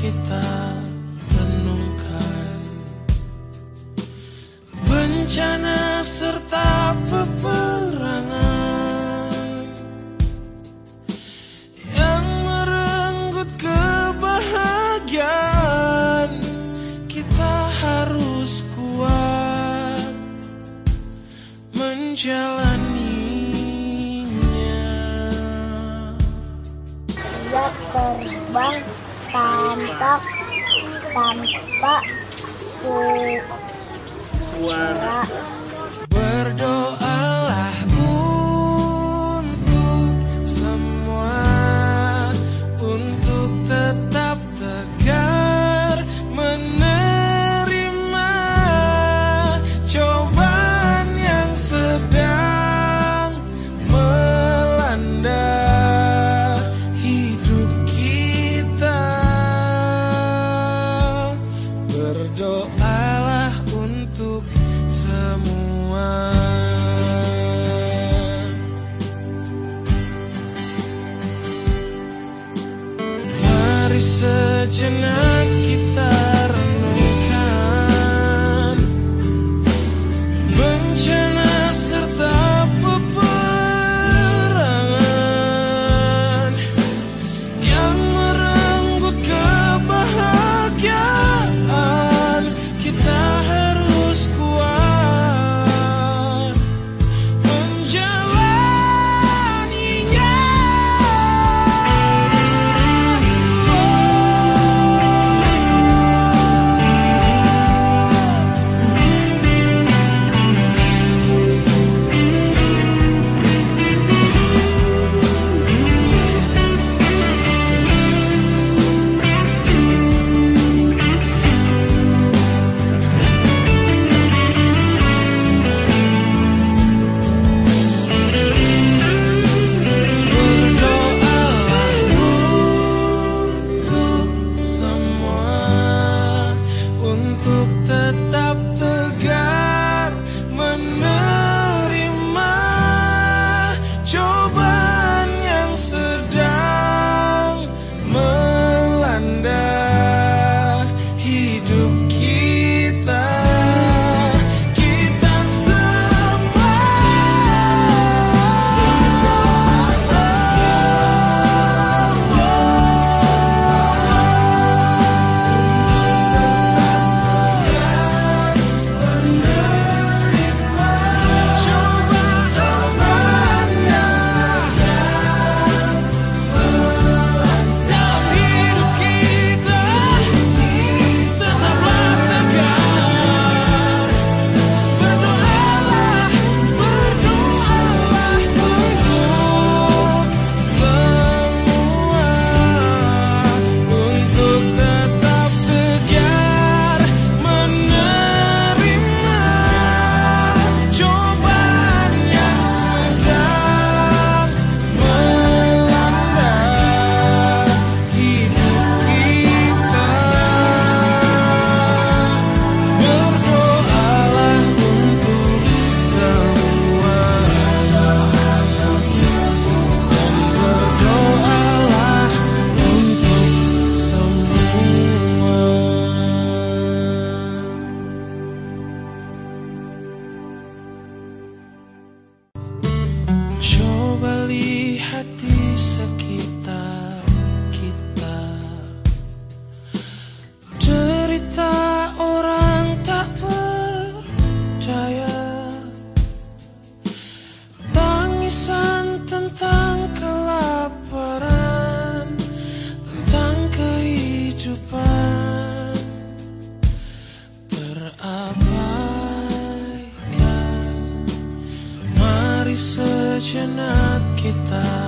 kita renungkan. Bencana serta peperangan yang merenggut kebahagiaan, kita harus kuat menjalaninya. Dia terbang tanpa suara. Berdoalah untuk semua, untuk tetap tegar menerima cobaan yang sedang melanda hidup kita. Berdoalah untuk semua. Mari sejenak kita renungkan bencana serta peperangan yang merenggut kebahagiaan. Kita harus kuat menjalaninya. Untuk tetap tegar menerima cobaan yang sedang melanda hidup kita. Kita semua coba lihat di sekitar kita, derita orang tak berdaya, tangisan tentang kelaparan, tentang kehidupan terabaikan. Mari sejenak kita